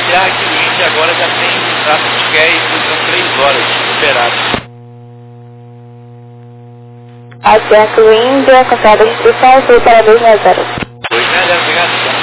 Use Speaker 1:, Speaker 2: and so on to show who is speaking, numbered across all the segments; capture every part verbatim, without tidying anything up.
Speaker 1: E a Wind agora já tem tráfego de gás por três horas liberado.
Speaker 2: A Jack Wind é cancelada a restrição, foi para dois zero zero.
Speaker 1: dois zero zero, obrigado.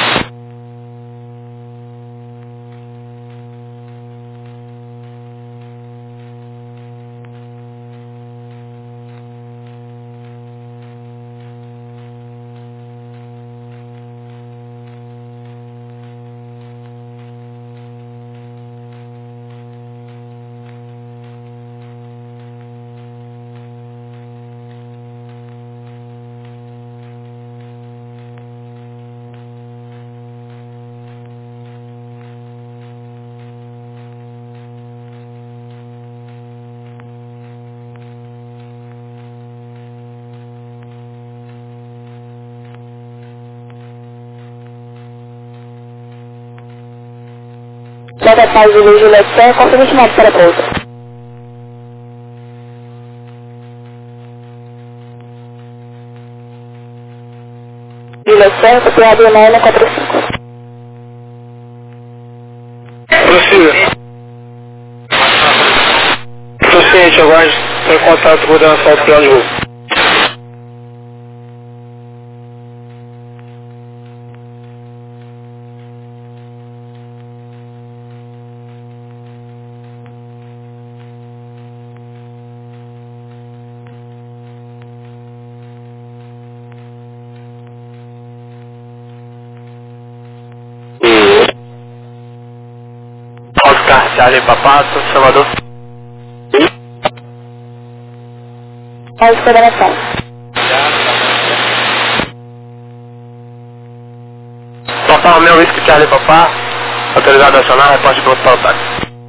Speaker 2: Nota paz de Juliette, confirme chamado para pouso. Juliette, copiado nove quatro cinco.
Speaker 3: Prossiga. Prossiente, aguarde. Estou em contato com a coordenação do plano de voo.
Speaker 4: Oscar Charlie Papá, São Salvador.
Speaker 2: Paz de coordenação.
Speaker 4: Papá, meu whisky Charlie Papá, autorizado a acionar, reporte pronto para o táxi.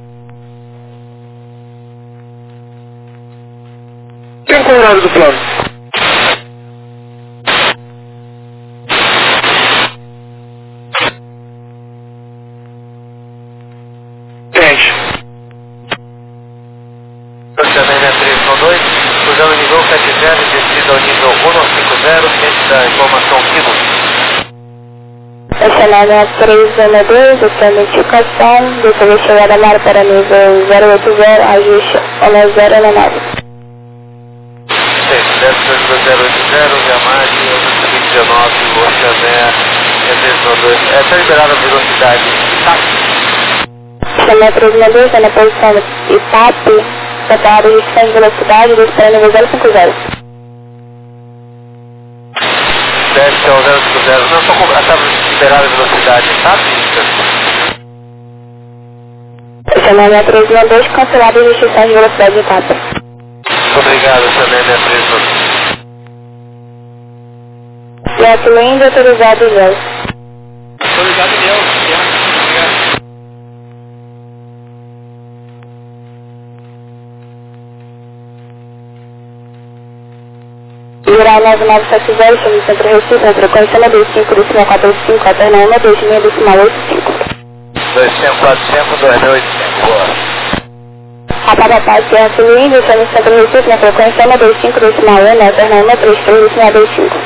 Speaker 3: Quem é o horário do plano? Tente.
Speaker 4: Procedimento é três um dois, usando nível sete zero, descida ao nível um cinco zero, ciente da informação Kilo.
Speaker 2: Estacionário três um dois, essa notificação, depois de chegar da mar para nível zero oito zero, ajuste um zero na nave.
Speaker 4: zero oito zero, Yamari, dezenove, Oceané, três um dois. É, está liberada a velocidade de táxi.
Speaker 2: Estacionário três um dois, está na posição Itape, separado de restrição de velocidade, desce nível zero cinco zero.
Speaker 4: Desce ao zero cinco zero. Não, só está liberada a velocidade de táxi.
Speaker 2: Estacionário três um dois, cancelado de restrição de velocidade de Itape.
Speaker 4: Obrigado, Estacionário três um dois.
Speaker 2: Jack Wind, autorizado Gel.
Speaker 1: Autorizado Gel, obrigado.
Speaker 2: Virar nove nove sete zero, chama de Centro Recife, na frequência nove cinco, decimal quatro cinco, alterna uma, dois mil, decimal oito cinco.
Speaker 4: dois cinco quatro cinco, dois mil e oito cinco.
Speaker 2: Rapaz, Paz, Sierra Fluindo, chama de Centro Recife, na frequência nove dois cinco, decimal um, alterna uma, três três, decimal dois cinco.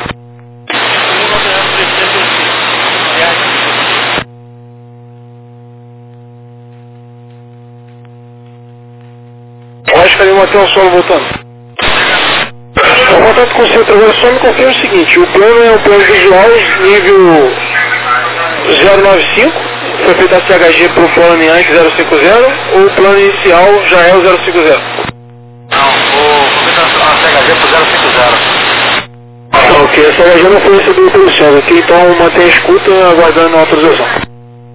Speaker 3: Eu acho que ali manter o solo voltando. O contato com o centro agora só me confirma o seguinte, o plano é um plano visual nível zero nove cinco, foi feito a C H G para o plano Yankee zero cinco zero, ou o plano inicial já é o zero cinco zero?
Speaker 4: Não, o a C H G para o zero cinco zero.
Speaker 3: Ah, ok, a C H G não foi recebida pelo céu, ok, então mantém a escuta aguardando a autorização.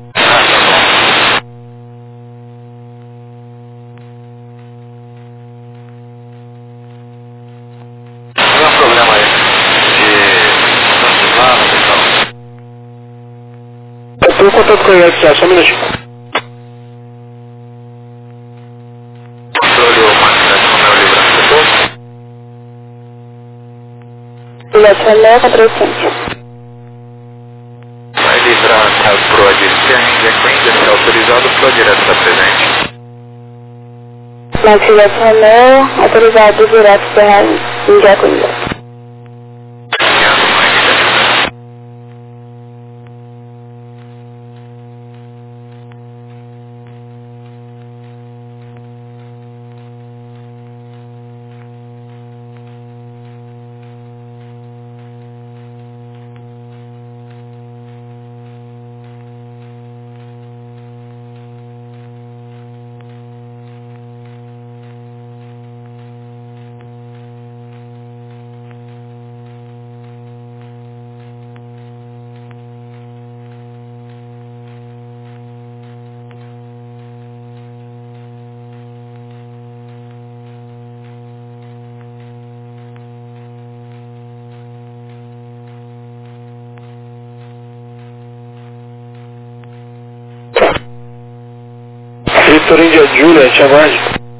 Speaker 3: Estou em contato com a I S A, só um minutinho.
Speaker 4: Controle ou máquina de número livre.
Speaker 2: Letra quatrocentos.
Speaker 4: Vai livrar a Pro de ainda se autorizado Pro direto da presente.
Speaker 2: Max Letra autorizado direto para Índia Cunha.
Speaker 3: Vitor India Juliet, aguarde.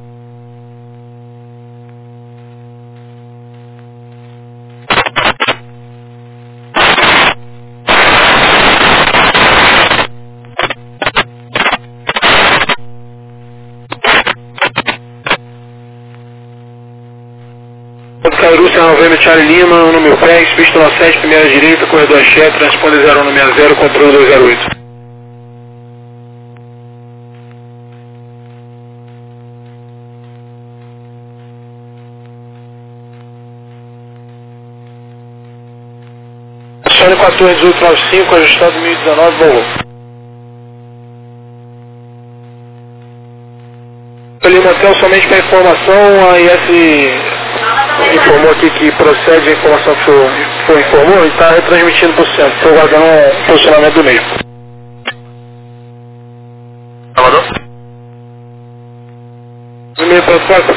Speaker 3: Cairu, Serra Novembro, Charlie Lima, número P E X, pista sete, primeira direita, corredor Axé, transponder zero um seis zero, controle dois zero oito. Sônia quatorze, dezoito, noventa e cinco, ajustado mil e dezenove, volou. Lima Hotel, somente para informação, a I S informou aqui que procede a informação que o senhor informou e está retransmitindo por cento. Estou aguardando o posicionamento do mesmo.
Speaker 4: Salvador?
Speaker 3: Primeiro protocolo.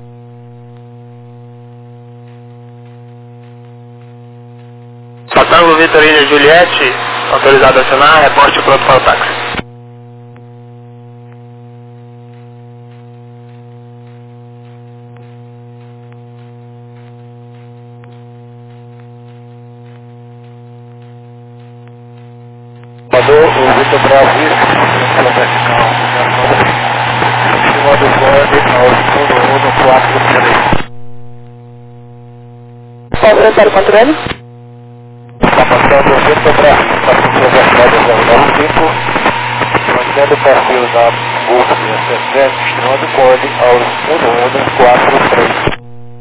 Speaker 4: Patango Vitorina Juliette, autorizado a acionar, reporte pronto para o táxi.
Speaker 3: Salvador, o Vitor Bravo, pela vertical, estimado Bode, ao fundo um quatro três.
Speaker 2: Qual é o controle?
Speaker 3: Está passando o Vitor Bravo, está com sua vertical zero nove cinco, mantendo o perfil da Golf S sete, estimado Bode, ao fundo um quatro três.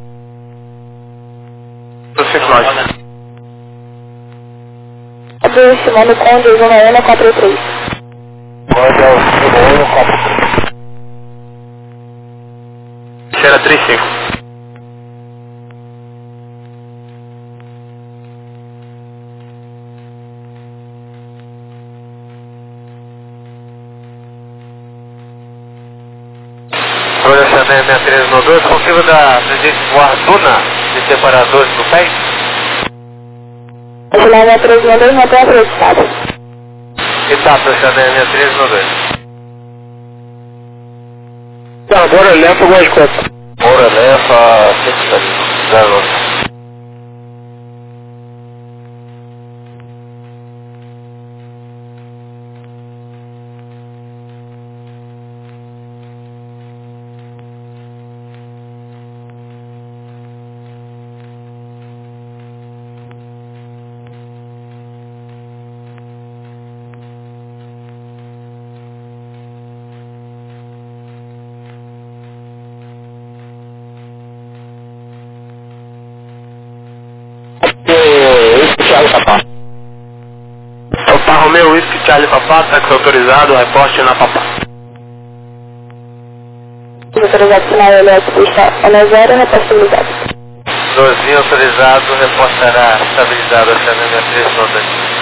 Speaker 2: Abel Simone Conde, zona um quatro três.
Speaker 3: Pode ao fundo um quatro três.
Speaker 4: Será trinta e cinco. Olha essa D M três nove dois, confirma da presidente voar Duna de separadores no P E X.
Speaker 2: Juliana três nove dois, não tem acreditado.
Speaker 4: Etapa essa D M três nove dois.
Speaker 3: Tá, agora leva o Guascopa.
Speaker 4: Bora leva zero oito. Alfa Romeo Whisky Charlie Papá, táxi autorizado, reporte na Papá.
Speaker 2: Autorizado sinal L S pista um zero, reposto ligado.
Speaker 4: doze autorizado, reportará estabilizado a C N M três nove dois.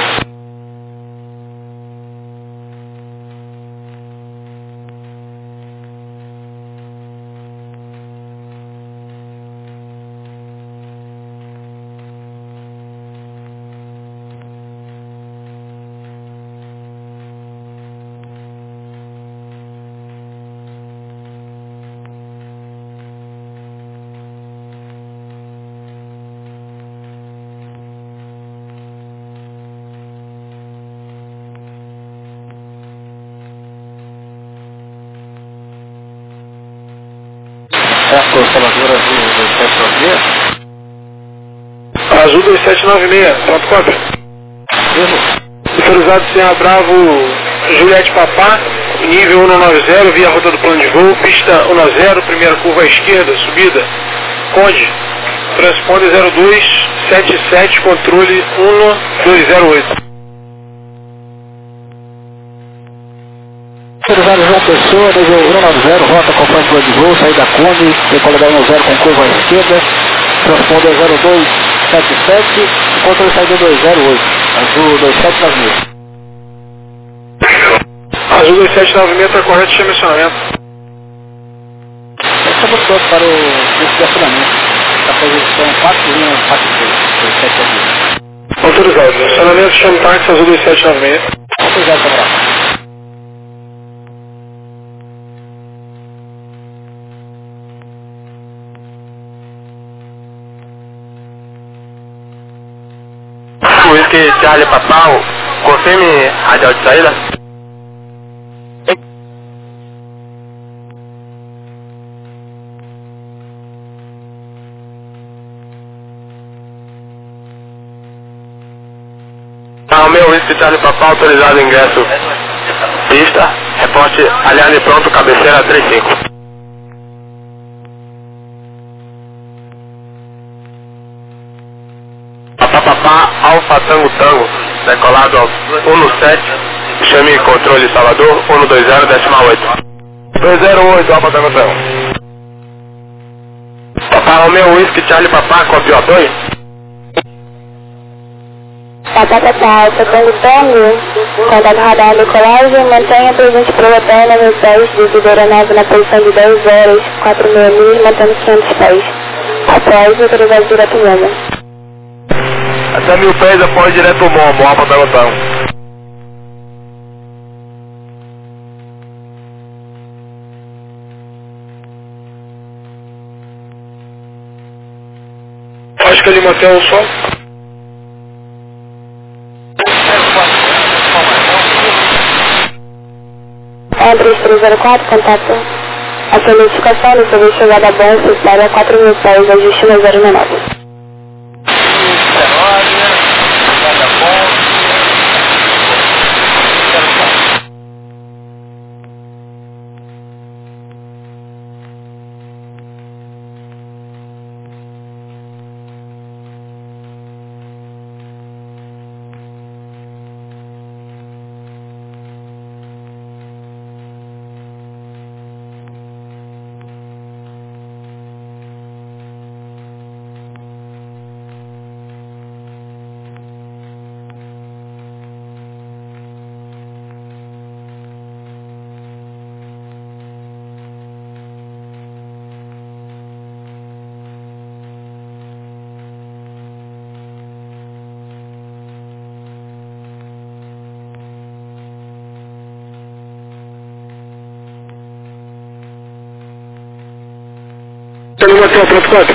Speaker 3: É a consteladora azul dois sete nove seis? Azul dois sete nove seis, ponto quatro. Autorizado Serra Bravo, Juliette Papá, nível um nove zero, via rota do plano de voo, pista um zero, primeira curva à esquerda, subida, Conde, transponder zero dois sete sete, controle um dois zero oito. Autorizado João Pessoa, nível um nove zero, rota acompanha plano de voo, saída Conde, decolar um zero com curva à esquerda, transponder zero dois sete sete, controle saída dois zero oito, azul dois sete nove seis. Azul dois sete nove seis está correto de dimensionamento. Estamos prontos para o desplaçamento. A posição quatro um quatro seis, dois sete nove seis. Autorizado. Dimensionamento chama táxi azul dois sete nove seis. Autorizado, camarada.
Speaker 4: Whisky Charlie Papau, confirme radial de saída. Ah, o meu Whisky Charlie Papau autorizado ingresso. Pista, reporte Aliane pronto, cabeceira trinta e cinco. Papapá, Alfa Tango Tango, decolado ao um sete, chame controle Salvador, um dois zero, décima oito. dois zero oito, Alfa Tango Tango. Papá, o meu Whisky Charlie Papá, copiou dois.
Speaker 2: Papá, papá, Alfa Tango Tango, contato radar decolagem, mantenha presente para o hotel na mil pés, desde aeronave na posição de dez horas, quatro mil milhas, mantendo quinhentos pés. Após, autorizado direto mesmo.
Speaker 4: Até mil pés após direto ao bombo, Alfa Tango Tango.
Speaker 3: Acho que ali motel o sol.
Speaker 2: É três três zero quatro, contato. A sua notificação do serviço chegada a bom, necessária quatro mil pés, ajuste no zero nove.
Speaker 3: Ali motel, pronto, quanto?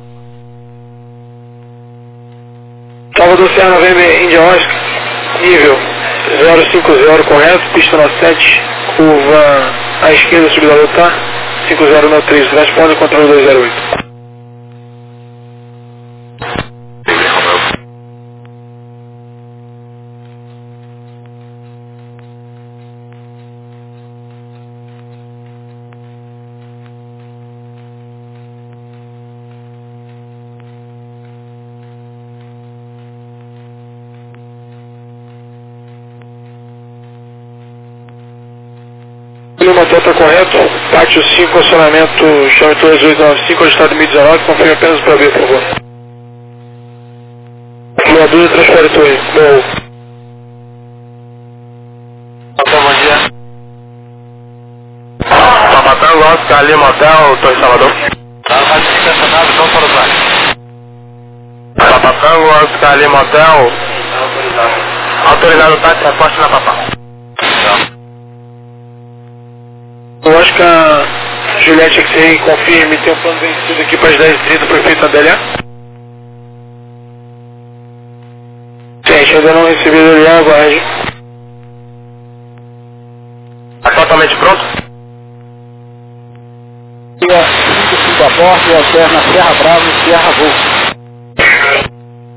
Speaker 3: Salvador Serra November India Oscar, nível zero cinco zero correto, pista nove sete, curva à esquerda, subida a lutar, cinco zero nove três, responde controle dois zero oito. O motor está correto, pátio cinco, acionamento, chame dois oito nove cinco, estado mil e dezenove, confirme apenas para ver, por favor. Voadora, transfere torre, bom.
Speaker 4: Bom dia. Papatango, Oscar, Lima Hotel, Torre Salvador. Tá estacionado, não para o baixo. Papatango, Oscar, Lima Hotel. Autorizado o táxi, reporte na Papá.
Speaker 3: Eu acho que a Juliette X-Ray confirme, tem um plano vencido aqui para as dez e trinta, prefeito Adélia. Gente, ainda não recebi ele, aguarde.
Speaker 4: Está totalmente pronto?
Speaker 5: Dia cinco cinco a bordo e alterna Serra Bravo e Serra Golfo.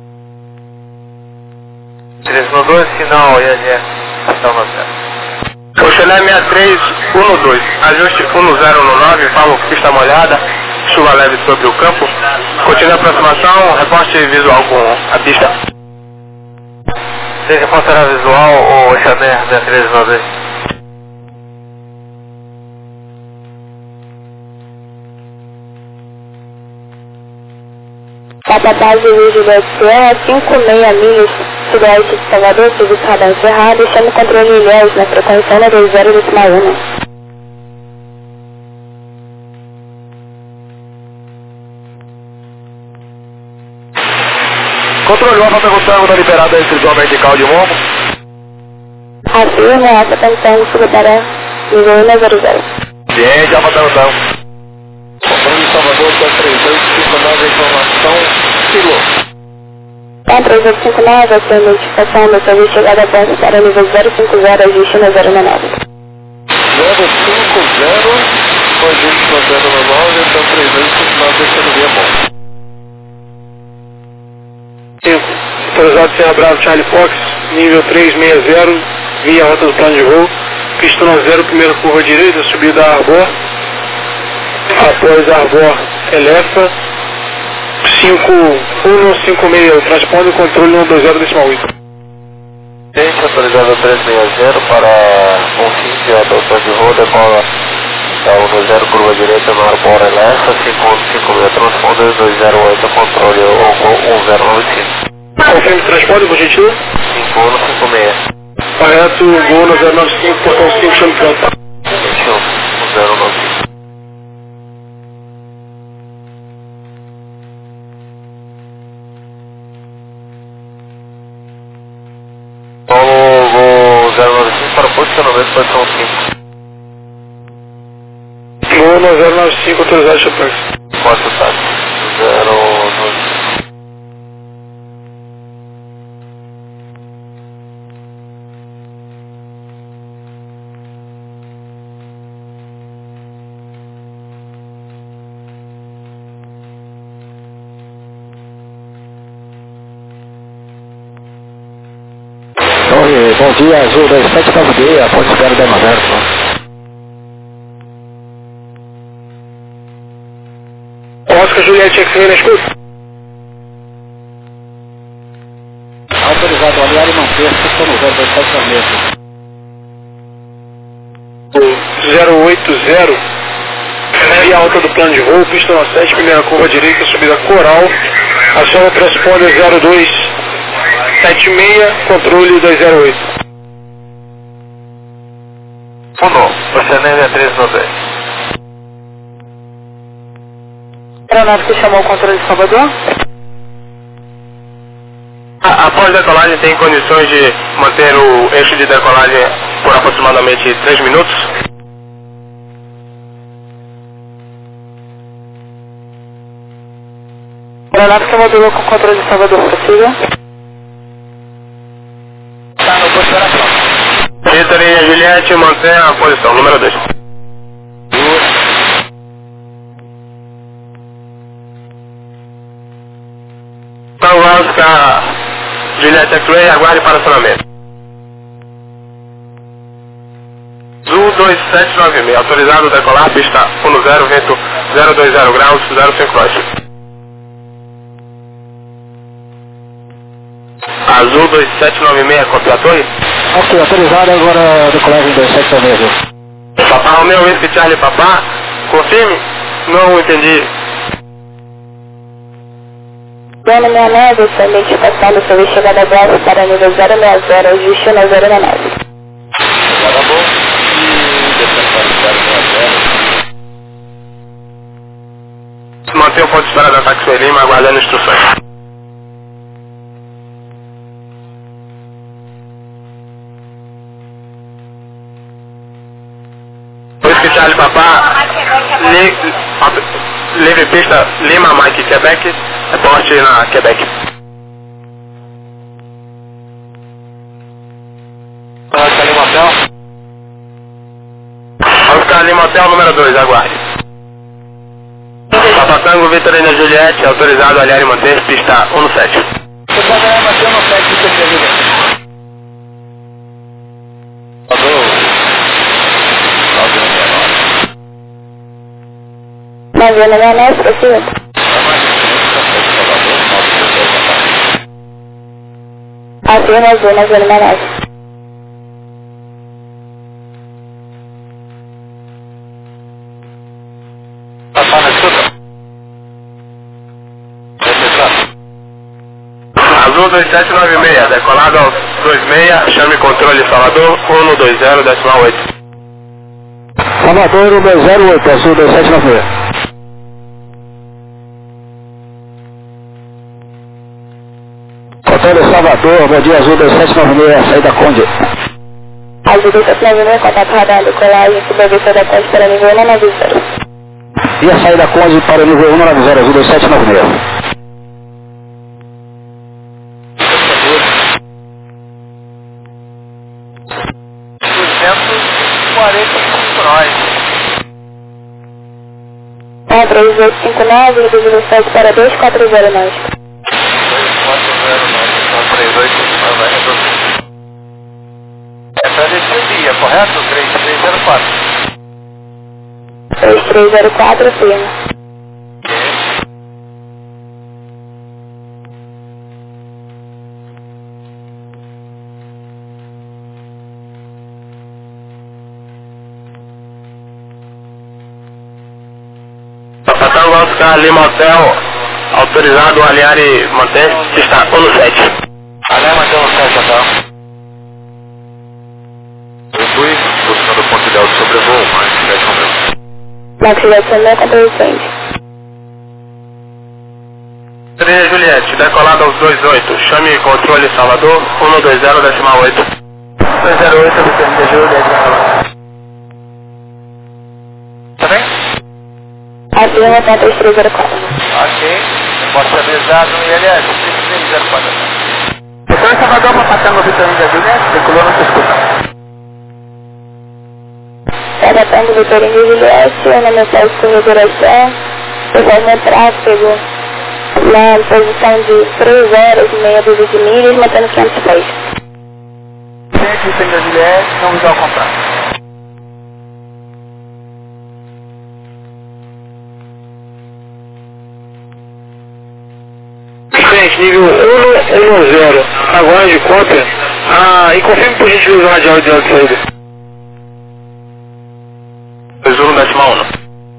Speaker 4: Direção dois, final I L S, estação no céu. Oxelé seis três um dois, ajuste um zero nove, falo pista molhada, chuva leve sobre o campo. Continue a aproximação, reporte visual com a pista. Se reporte era visual ou Oxelé seis três um dois.
Speaker 2: Papapá de Rio da Sierra, cinco meia milhas sudoeste de Salvador, serviço radar encerrado, chame o controle Ilhéus na frequência um dois zero décima um.
Speaker 4: Controle Alfa Tango Tango, está liberado a incisão vertical de Momo.
Speaker 2: Afirma, Alfa Tango Tango, suba para nível um zero zero.
Speaker 4: Ciente, Alfa Tango Tango.
Speaker 5: Controle Salvador, dois três dois, cinco nove, informação, piloto.
Speaker 2: Em três oito cinco nove, essa notificação do serviço chegada a ponto para nível zero cinco zero, ajuste na zero nove.
Speaker 3: zero cinco zero, ajuste na zero nove, então três oito cinco nove, deixando via bom. cinco, autorizado Serra Bravo Charlie Fox, nível três seis zero, via rota do plano de voo, pista nove zero, primeira curva direita, subida a Arbor, após a Arbor, Elefa, cinco um cinco seis, transponder o controle um dois zero decimal oito.
Speaker 4: Gente, autorizado três seis zero para Bonfim, de adoção de voo, decola da um dois zero, curva direita, na Arbor, Elefa, cinco um cinco seis, transponder dois zero oito, controle um zero nove cinco.
Speaker 3: Confirme transporte, por gentil?
Speaker 4: cinco um cinco seis.
Speaker 3: Correto, Gol no zero nove cinco, portão cinco, chame pronto.
Speaker 4: Fechou, um zero nove cinco. Paulo, Gol zero nove cinco para posicionamento, posição cinco.
Speaker 3: Gol no zero nove cinco, autorizado, chapéu.
Speaker 4: Quatro táxi, zero nove cinco.
Speaker 5: Oi, bom dia, Azul dois sete nove D, a ponte zero dez zero.
Speaker 3: Oscar Juliette, X-Ray na escuta.
Speaker 5: Autorizado aliar e manter, pista no zero dois sete nove.
Speaker 3: zero oito zero, via alta do plano de voo, pista nove sete, primeira curva direita, subida Coral, aciona o transponder zero dois sete seis, controle dois zero oito.
Speaker 4: Fundou, Oceanésia três nove dez.
Speaker 2: Aeronave que chamou o controle de Salvador?
Speaker 4: A- Após decolagem, tem condições de manter o eixo de decolagem por aproximadamente três minutos?
Speaker 2: Aeronave que modulou com o controle de Salvador, possível?
Speaker 1: Tá no posicionamento.
Speaker 4: Vitorina Juliette, mantém a posição, número dois. Então, Oscar Juliette X-Ray, aguarde para acionamento. Azul dois sete nove seis, autorizado a decolar, pista um zero, vento zero dois zero graus, zero cinco nós. Azul dois sete nove seis, contra a torre.
Speaker 5: Ok, autorizado agora decolagem dois sete nove zero.
Speaker 4: Papá Romeo, Whisky Charlie Papá, confirme? Não entendi.
Speaker 2: Dona minha neve, essa identificação do serviço chegada a Bravo para nível zero seis zero, ajuste na zero nove.
Speaker 1: Agora bom. E descendo para o zero seis zero.
Speaker 4: Mantém o ponto de espera da Taxi Lima, aguardando instruções. Whisky Charlie Papá, li, livre pista Lima, Mike, Quebec, reporte na Quebec.
Speaker 1: Oscar Lima Hotel.
Speaker 4: Oscar Lima Hotel, número dois, aguarde. Papatango, Vitorina Juliette, autorizado a aliar e manter, pista um sete.
Speaker 1: Você pode ganhar manter no sete de certeza.
Speaker 2: Navio na minha neve, possível? Afirma azul, navio na minha neve.
Speaker 1: Passar na escuta.
Speaker 4: Azul dois sete nove seis, decolado aos dois seis, chame controle Salvador, um dois zero, decimal oito.
Speaker 5: Salvador um dois zero oito, Azul dois sete nove seis. Controle Salvador, bom dia, Azul dois sete nove seis, saída Conde.
Speaker 2: Azul dois sete nove seis, contato radar do colagem, supervisor da Conde para nível um nove zero.
Speaker 5: E a saída Conde para o nível um nove zero, Azul dois sete nove seis.
Speaker 2: três oito cinco nove, dividido sete para dois quatro zero nove.
Speaker 1: dois quatro zero nove, então três oito cinco nove vai reduzir. É para desse dia, correto? três três zero quatro.
Speaker 2: três três zero quatro, firma.
Speaker 4: Patango Oscar Lima Hotel, autorizado alinhar e manter, está um no sete.
Speaker 1: Alinhar e manter no sete, então. Eu fui buscando o ponto ideal de sobrevoo, mas se tivesse sobrevoo.
Speaker 2: Max Juliette, contra incêndio.
Speaker 4: três Juliette, decolado aos dois oito, chame controle Salvador, um dois zero, decimal oito.
Speaker 5: dois zero oito, obtendo Juliette, decolado.
Speaker 1: Tá bem?
Speaker 2: Afirma, tá três três zero quatro.
Speaker 1: Ok. Pode ser avisado no I L S, três três zero quatro.
Speaker 5: Depois Salvador para Patango Vitor Índia Juliette, decolou no escuta.
Speaker 2: Cada tango Vitor Índia Juliette, o nome é corredoração, conforme o tráfego, na posição de três horas e meia dúzia de milhas, mantendo quinhentos pés.
Speaker 5: Gente, Vitor Índia Juliette, não usar o contrato.
Speaker 3: Gente, nível um um zero, agora de cópia. Ah, e confirme por gentileza o radial de alta saída.
Speaker 4: dois um, decimal um.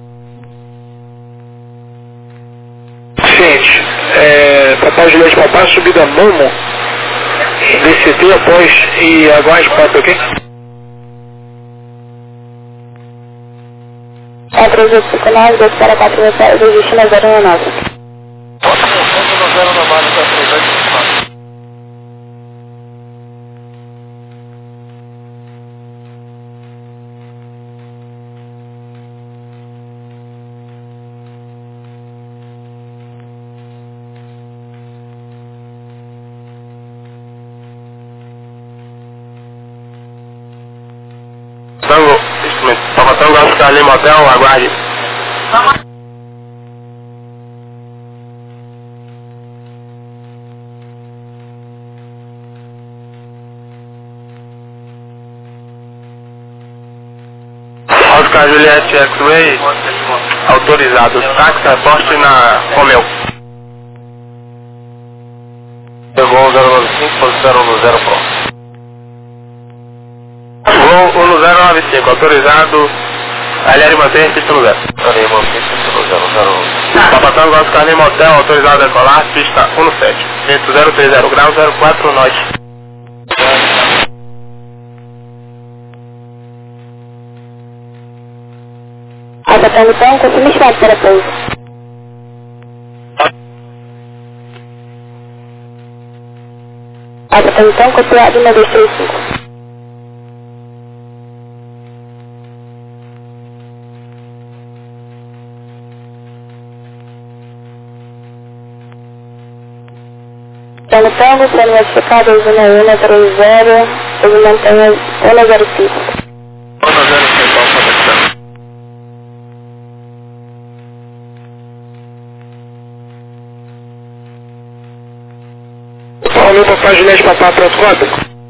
Speaker 3: Gente, é, Papai Juliette Papai, subida Momo, D C T após e aguarde quatro, ok?
Speaker 2: quatro oito cinco nove, dois para quatro mil pés, destino zero um nove.
Speaker 1: no zero na base da três oito cinco nove.
Speaker 4: Tango, instrumento, Patango Oscar Lima Hotel, aguarde. Oscar Juliette X-Ray, autorizado. Táxi, aposte na Romeu.
Speaker 1: Pegou zero nove cinco, posição no zero pronto.
Speaker 4: Voo um zero nove cinco, autorizado. Alinhar e manter, pista no zero.
Speaker 1: Alinhar e manter, pista no zero zero.
Speaker 4: Papatango Oscar Lima Hotel, autorizado a decolar, pista um sete. Vento zero três zero graus, zero quatro nós.
Speaker 2: Patango então, confirma estado para pouso. Patango então, copiado um dois três cinco. Tango Tango, sendo modificado a usina um três zero, ele mantém um zero cinco.
Speaker 4: um zero cinco, conexão.
Speaker 3: Falou Papai Juliette Papai, pronto, cópia.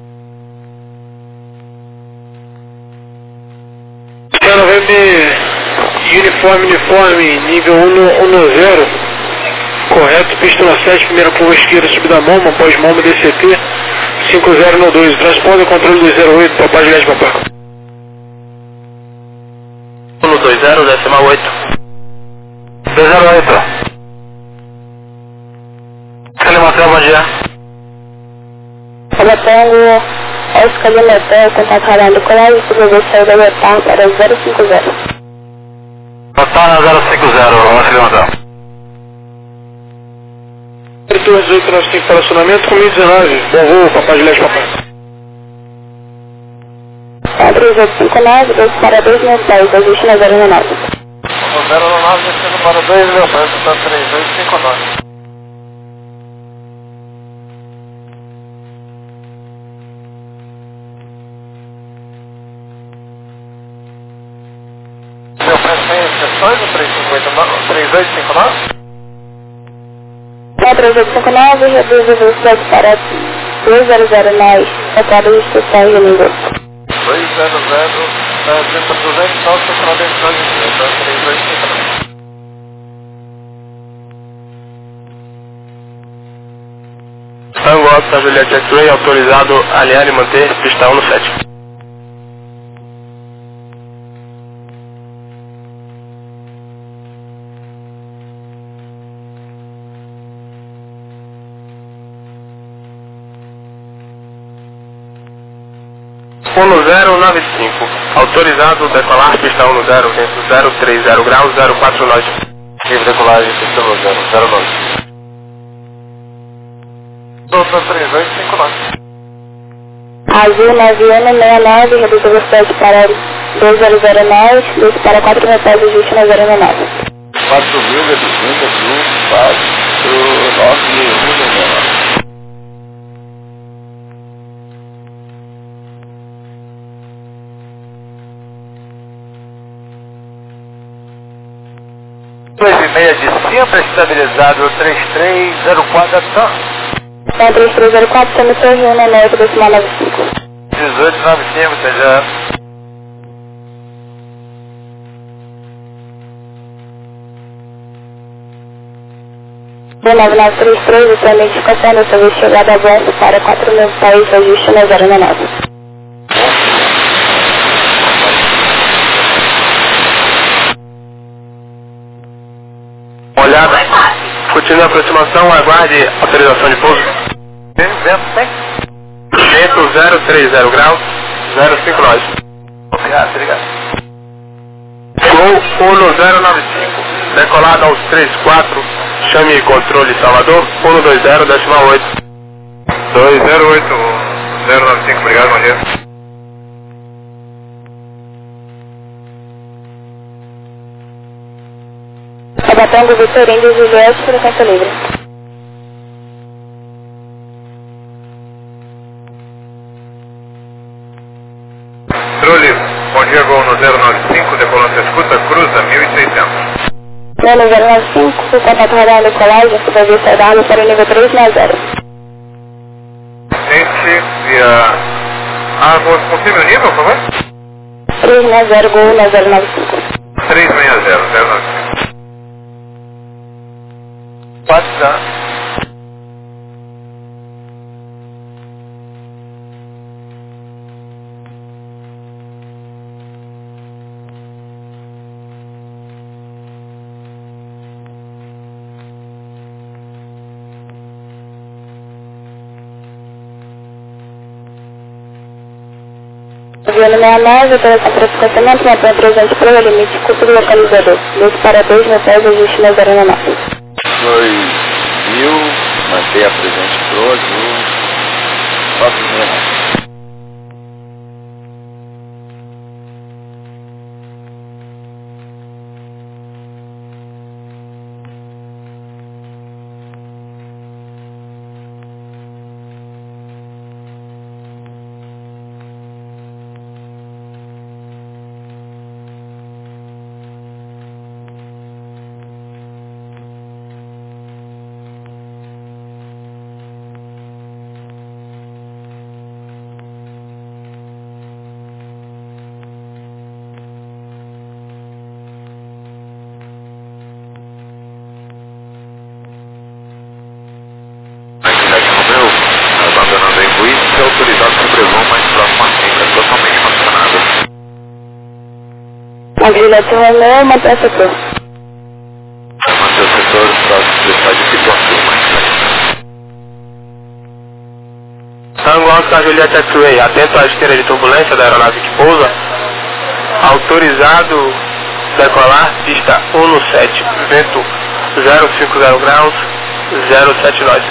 Speaker 3: Novembro, uniforme, uniforme, nível um zero, correto, pista na sete, primeira curva esquerda, subida Momo, após Momo D C T, cinco zero no dois, transponder controle do zero oito, Papai Juliette Papai.
Speaker 4: um dois zero, decimal oito. dois zero oito. Calimatel, bom dia.
Speaker 2: Patango, Oscar Lima Hotel, contato radar do colégio, supervisor saída do hotel para zero cinco zero.
Speaker 1: Total zero cinco zero, Oscar Lima Hotel.
Speaker 3: dois oito nove cinco para acionamento, com mil e dezenove, bom voo, Papai Juliette Papai.
Speaker 2: quatro oito cinco nove, dois para dois mil pés, destino zero um nove.
Speaker 1: O zero nove, destino para dois mil pés, está três oito cinco nove. Meu preço é esse, informações, o três oito cinco nove?
Speaker 2: três oito cinco nove, reduz a velocidade para dois zero zero nós, tratado de instrução de nível.
Speaker 1: dois zero zero, trinta duzentos, nove, estacionado em três oito cinco nove.
Speaker 4: Tango Alto Juliette X-Ray, autorizado a alinhar e manter pista um no sete. um zero nove cinco, autorizado decolar pista um no zero, vento zero três zero graus, zero quatro nós.
Speaker 1: Livre decolagem, pista um no zero, zero nove. Doutor três oito cinco nove.
Speaker 2: Azul nove um seis nove, reduz a velocidade para dois zero zero nós, desce para quatro mil pés, ajuste na zero nove.
Speaker 5: quatro mil, duzentos, quatro, nove, um,
Speaker 1: dois e meia de cima, estabilizado três três zero quatro, ação.
Speaker 2: três três zero quatro, chama Torre um, oito, decimal nove cinco.
Speaker 1: dezoito noventa e cinco, seja.
Speaker 2: D nove nove três três, o trem de identificação dessa vez chegada a avanço para quatro mil pés, ajuste na zero nove.
Speaker 4: Olhada, continue a aproximação, aguarde autorização de pouso.
Speaker 1: Vento tem?
Speaker 4: Vento zero três zero graus, zero cinco nós.
Speaker 1: Obrigado, obrigado.
Speaker 4: Gol um zero nove cinco, decolado aos três quatro, chame controle Salvador, um dois zero, decimal oito.
Speaker 1: dois zero oito um zero nove cinco, obrigado, bom dia.
Speaker 2: Tabatango Vitorino e Juliette, frequência livre.
Speaker 1: Trulli, bom dia, gol no zero nove cinco, decolando escuta, cruza mil e seiscentos.
Speaker 2: Nano zero nove cinco, o contato radar no colagem, supervista da arma para o nível três seis zero.
Speaker 1: Gente, via... Ah, confirme o nível, por favor?
Speaker 2: três seis zero, gol na zero nove cinco.
Speaker 1: três seis zero, zero nove cinco. Pode dar.
Speaker 2: Aviano sessenta e nove, operação para estacionamento, mantém presente para o limite, curso do localizador. Desce para dois mil pés, ajuste na zero nove.
Speaker 5: dois mil, manter a presente pro azul, nove mil.
Speaker 1: Autorizado sobrevoo mais próximo à cinta, totalmente estacionada.
Speaker 2: A Juliette Romeu, mantém o setor.
Speaker 1: Manter o setor próximo do estádio Pituaçu, mais
Speaker 4: Tango Alto Juliette X-Ray, atento à esteira de turbulência da aeronave que pousa. Autorizado decolar, pista um no sete, vento zero cinco zero graus, zero sete nós.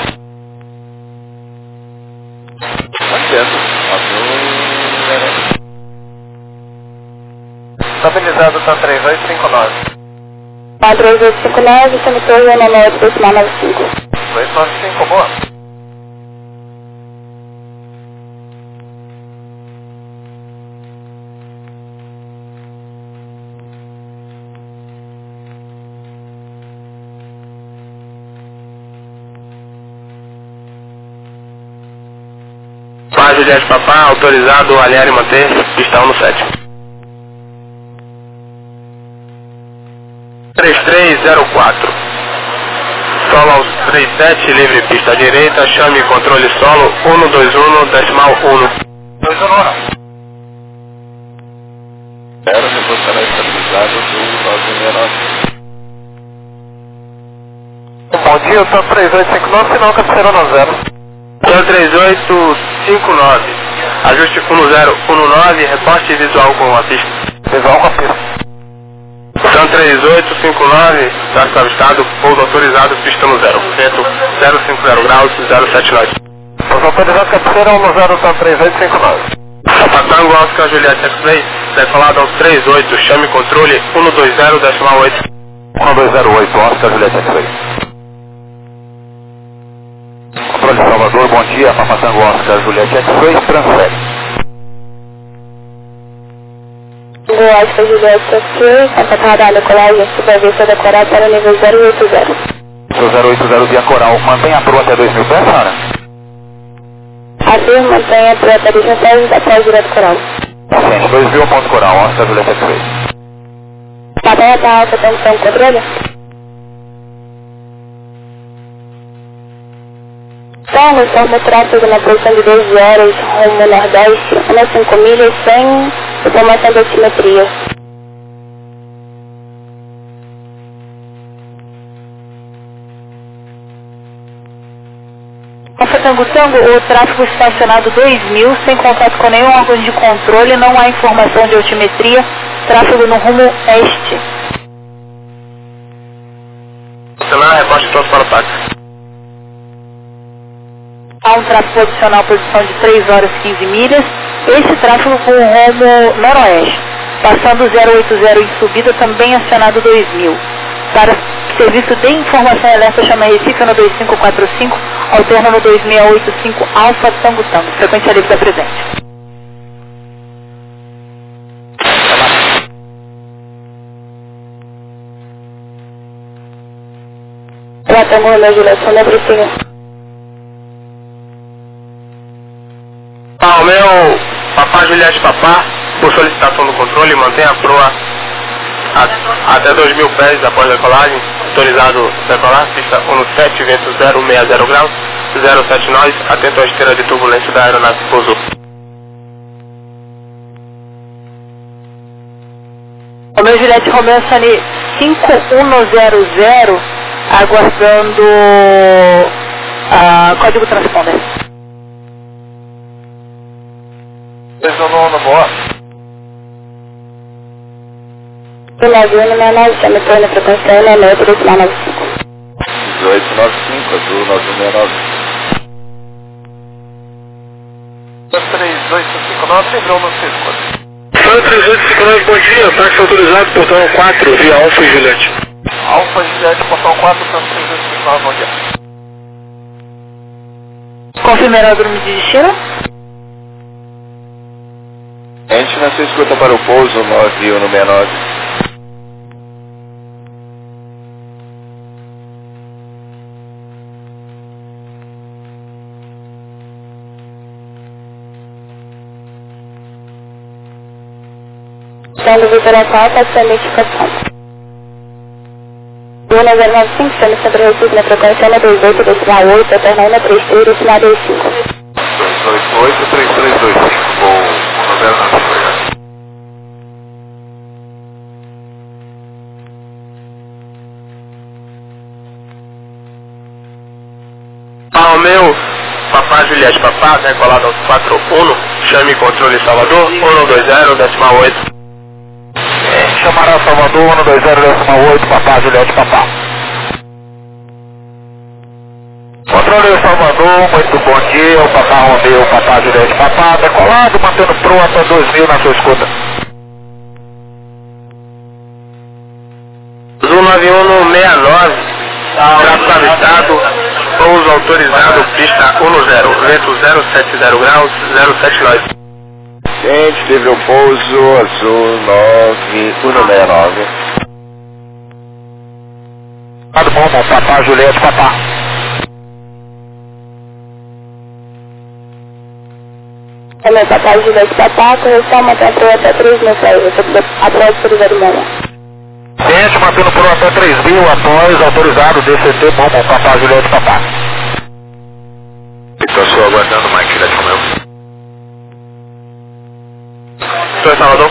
Speaker 1: Estabilizado está três oito cinco nove.
Speaker 2: três oito cinco nove, semitor Zona oito, decimal nove cinco.
Speaker 1: oito nove cinco, boa.
Speaker 4: Juliette Papá, autorizado, alinhar e manter, pista um no sete. três três zero quatro. Solo aos trinta e sete, livre pista direita, chame controle solo um dois um, decimal um.
Speaker 1: dois um. Zero, reposicionar estabilizado do nove seis nove. Bom dia, eu tô três oito cinco nove, final cabeceira no zero.
Speaker 4: Então três oito cinco nove. Ajuste um zero um nove, reporte visual com a pista.
Speaker 1: Visual com a pista.
Speaker 4: Então três oito cinco nove, tráfego avistado, pouso autorizado, pista no zero. Vento zero cinco zero graus, zero sete nove.
Speaker 1: Pouso autorizado, cabeceira no zero, então três oito cinco nove.
Speaker 4: Patango, Oscar, Juliette X-Play, decolado aos três oito, chame controle um dois zero, decimal oito.
Speaker 1: um dois zero oito, Oscar, Juliette X-Play. Controle Salvador, bom dia, Papatango, Oscar, Juliette X-Play, transfere.
Speaker 2: O Oscar, Juliette X-Play, contato radar decolagem, supervista decorado para o nível zero oito zero.
Speaker 1: zero oito zero via coral, mantenha a proa até dois mil pés, Sara?
Speaker 2: Afirma, mantenha a proa até dois mil pés, após direto coral.
Speaker 1: Paciente, dois mil ponto coral, Oscar, Juliette X-Play.
Speaker 2: Papel tá alta, tensão, controle? Então, informa o tráfego na posição de doze horas, rumo nordeste, umas cinco milhas, sem informação de altimetria.
Speaker 6: Tango Tango, o tráfego estacionado dois mil, sem contato com nenhum órgão de controle, não há informação de altimetria, tráfego no rumo este.
Speaker 4: Estacionar, reporte pronto para o táxi.
Speaker 6: Há um tráfego adicional, posição de três horas e quinze milhas, esse tráfego com o rumo noroeste, passando zero oito zero em subida, também acionado dois mil. Para serviço de informação e alerta, chama Recife no dois cinco quatro cinco, alterna no dois seis oito cinco, Alfa Tango Tango, frequência livre da presente.
Speaker 2: Olá, Tango Romeo Juliette, Romeo Priscila.
Speaker 4: Ah, o meu Papá Juliette Papá, por solicitação do controle, mantém a proa a, até dois mil pés após decolagem, autorizado decolar, pista um sete, vento zero seis zero graus, zero sete nove, atento à esteira de turbulência da aeronave que pousou.
Speaker 6: Romeo Juliette Romeo Sani cinco um zero zero, aguardando uh, código transponder.
Speaker 1: dois um no boa.
Speaker 2: O nove um nove nove, chama o na frequência um nove oito dois nove cinco.
Speaker 1: dezoito nove cinco, azul nove um seis nove. três oito cinco nove, lembrou no circuito.
Speaker 3: três oito cinco nove, bom dia, táxi autorizado, portão quatro, via Alfa Juliette.
Speaker 1: Alfa Juliette, portão quatro, três oito cinco nove, bom dia.
Speaker 6: Confirme aeródromo de destino.
Speaker 1: A gente na sua escuta para o pouso nove um seis nove.
Speaker 2: Tango Vitória Alta, sem identificação. um nove zero nove cinco, chama sempre Recife na frequência um dois oito decimal oito, alterna um três três decimal dois cinco.
Speaker 1: dois oito oito, três três dois cinco, voo um zero nove cinco.
Speaker 4: Ah, o meu Papá Juliette Papá, decolado aos quatro um, chame controle Salvador, um dois zero, decimal oito.
Speaker 1: Chamará Salvador, um dois zero, decimal oito, Papá Juliette Papá. Controle Salvador, muito bom dia, o Papá Romeo, Papá Juliette Papá, decolado, mantendo proa até dois mil na sua escuta.
Speaker 4: Azul nove um seis nove, tráfego avistado, pouso autorizado, pista um zero, vento zero sete zero graus, zero sete nove.
Speaker 1: Gente, teve o pouso azul nove um seis nove. Tá bom, bom, Papá Juliette Papá.
Speaker 2: É meu papai Juliette Papá, correção, mantém por até três mil pés, após autorizado Momo.
Speaker 1: Gente, mantendo por até três mil, após autorizado D C T Momo, Papá Juliette Papá. Estou só aguardando o Mike Juliette Romeu. Estou em Salvador.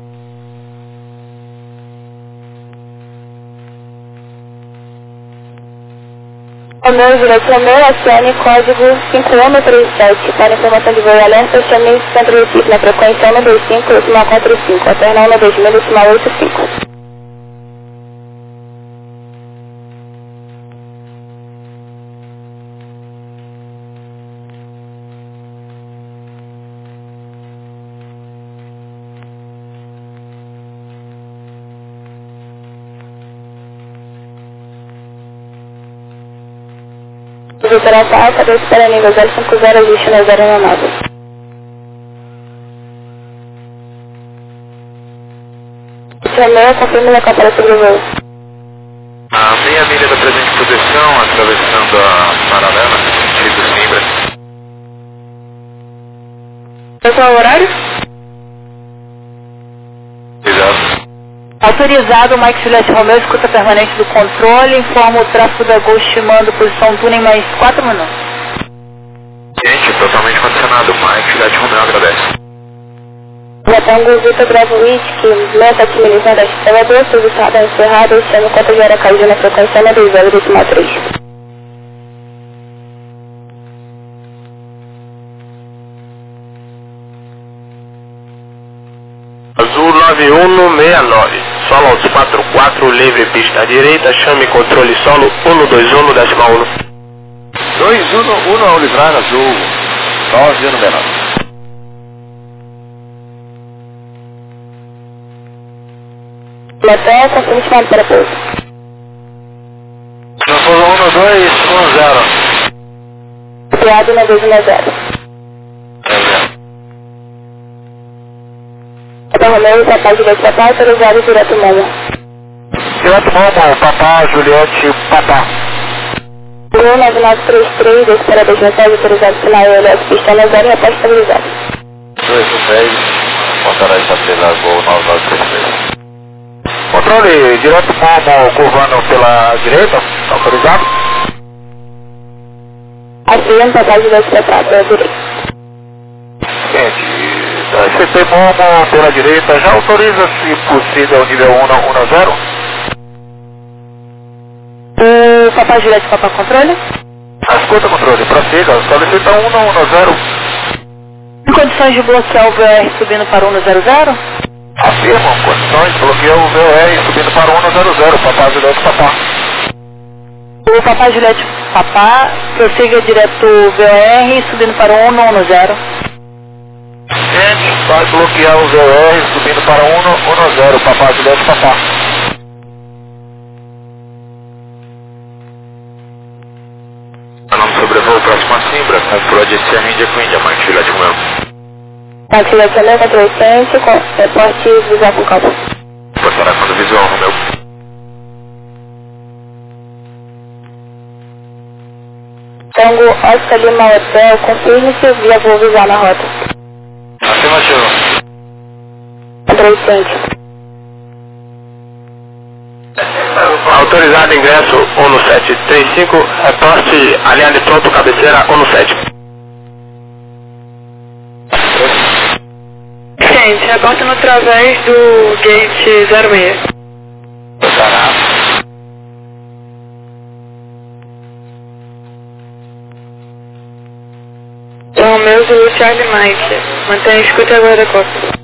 Speaker 2: Romeu Juliette Romeu, acione código cinco um três sete. Para informação de voo e alerta, chame Centro Recife na frequência um dois cinco oito quatro cinco, alterna um dois mil oito cinco. Operação Alfa dois para nível zero cinco zero, ajuste no zero nove. Romeu, confirme o local para sobrevoo.
Speaker 1: A meia milha da presente posição, atravessando a paralela, sentido Simbra.
Speaker 6: Qual é o horário?
Speaker 1: Exato.
Speaker 6: Autorizado, Mike Juliette Romeu, escuta permanente do controle, informa o tráfego da Ghost, mando posição túnel em mais quatro minutos.
Speaker 1: Gente, totalmente condicionado, Mike Juliette Romeu agradece.
Speaker 2: Japango Vitor Bravo Whisky, meta aquisição da estrela, duas posições encerradas, chama quanto gera caiu na frequência na dois zero três.
Speaker 4: Azul nove um seis nove, solo aos quatro quatro, livre pista à direita, chame controle solo um dois um, décima um.
Speaker 5: dois um um ao livrar azul, nove um menor.
Speaker 2: Matéria, confirme chamado para pouso.
Speaker 1: um dois um zero.
Speaker 2: Criado na dois um zero. Papá Romeu, Papá Juliette Papá, autorizado direto Momo.
Speaker 1: Direto Momo, Papá Juliette Papá.
Speaker 2: um nove nove três três, dois para dois mensagem, autorizado sinal E L S, pista no zero e após estabilizado.
Speaker 1: dois um seis, montará estabilizado, voo nove nove três três. Controle, direto Momo, curvando pela direita, autorizado?
Speaker 2: Assim, Papá Juliette Papá, pela direita.
Speaker 1: Gente, C T Momo pela direita, já autoriza, se possível, o nível um um zero?
Speaker 6: O Papá Juliette Papá controle?
Speaker 1: Escuta, controle, prossiga, solicita um um zero.
Speaker 6: Em condições de bloquear o V O R subindo para um zero zero?
Speaker 1: Afirmam, condições, bloqueia o V O R subindo para um zero zero, Papá Juliette Papá.
Speaker 6: O Papá Juliette Papá prossiga direto o V O R subindo para um um zero.
Speaker 1: Gente, vai bloquear o V O R subindo para um um zero, Papá Juliette Papá. Nome sobrevoo, próxima Simbra, Controle de Serra Índia com Índia, Mike Juliette Romeu.
Speaker 2: Mike Juliette Romeu, controle ciente, reporte visual com campo.
Speaker 1: Portará quando visual, Romeu.
Speaker 2: Tango Oscar Lima Hotel, confirme-se via voo visual na rota.
Speaker 1: Afirmativo.
Speaker 2: Controle ciente.
Speaker 4: Autorizado ingresso um sete três cinco, reporte alinhado pronto, cabeceira um sete.
Speaker 6: Gente, reporte no através do gate zero seis.
Speaker 1: Portará.
Speaker 6: Romeu Zulu Charlie Mike, mantenha escuta e aguarda a cópia.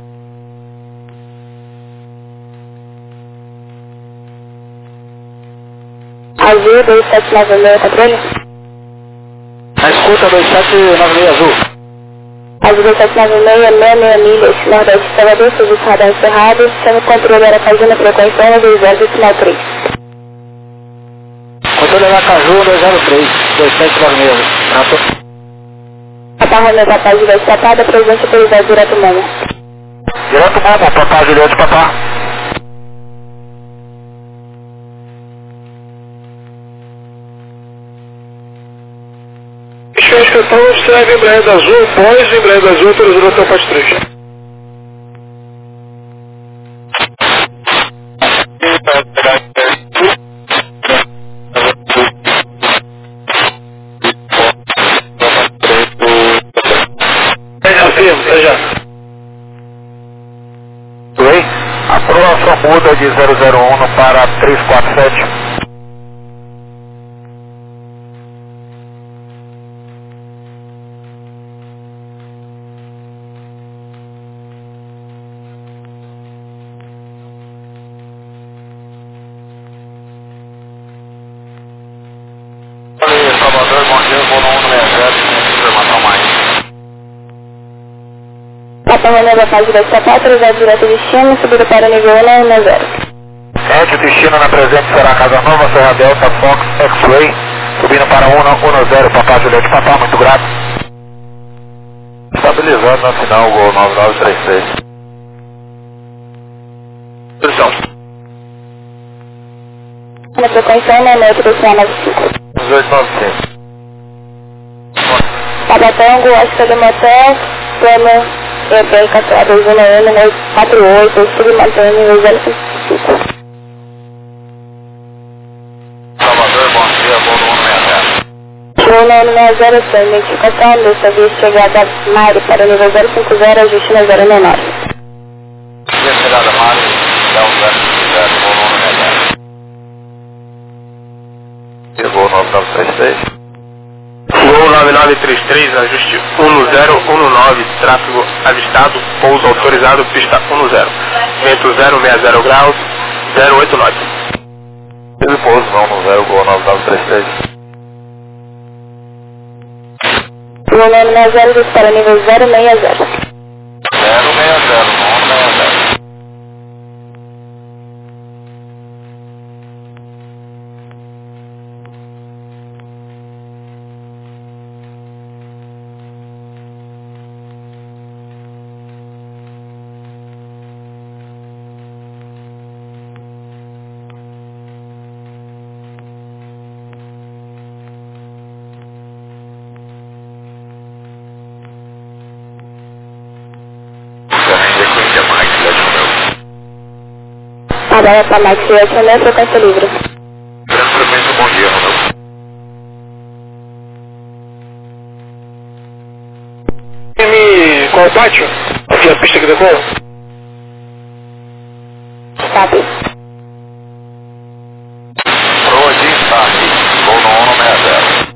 Speaker 2: Azul dois sete nove seis, controle?
Speaker 5: Na escuta dois sete nove seis azul.
Speaker 2: Azul dois sete nove seis, meia milhas, nordeste de Salvador, serviço radar encerrado, chama controle Aracaju na frequência um dois zero, decimal três.
Speaker 5: Controle Aracaju dois zero três, dois sete nove seis.
Speaker 2: Papá Romeu, Papá Juliette Papá, da presença autorizada direto Momo.
Speaker 1: Direto Momo, Papá Juliette Papá.
Speaker 6: Estou
Speaker 3: então observe a embreagem azul, pós o embreagem azul, autorizado até o parte três. Afirmo, até já.
Speaker 1: Oi? Aprovação muda de zero zero um para três quatro sete. Salvador, bom dia, vou no um seis zero, informação mais.
Speaker 2: Papa Romeo Paz dois quatro, usado direto destino, subido para o nível um um zero.
Speaker 1: Ed, destino na presente será Casa Nova, Serra Delta, Fox, X-Ray, subindo para um um zero, Papá Juliette, Papá, muito grato. Estabilizando na final, gol nove nove três seis. Posição.
Speaker 2: Na frequência um nove três cinco.
Speaker 1: dezoito nove cinco.
Speaker 2: Papa Tango, Oscar do Motel, plano E P, Caçado, Zona N, quatro oito, submantendo nível zero cinco.
Speaker 1: Salvador, bom dia, vou no um seis zero.
Speaker 2: Show no um zero seis, identificação do serviço chegada Mari para o nível zero cinco zero, ajuste na zero nove.
Speaker 1: Dia chegada Mari, dá um zero cinco zero, vou no um seis zero. Chegou nove nove três seis.
Speaker 4: Gol nove nove três três, ajuste um zero um nove, tráfego avistado, pouso autorizado, pista um zero. Vento zero seis zero graus, zero oito nove.
Speaker 1: Teve pouso não no zero, gol nove nove três seis.
Speaker 2: O nove zero para o nível zero seis zero.
Speaker 1: zero seis zero, um seis zero.
Speaker 2: Agora para mais que oito, né? Frequência livre.
Speaker 1: Grande frequência, bom dia, Romeu.
Speaker 3: M, qual é o pátio? Aqui é a pista que decola?
Speaker 2: Sabe?
Speaker 1: Rodinho está aqui, gol no um seis zero.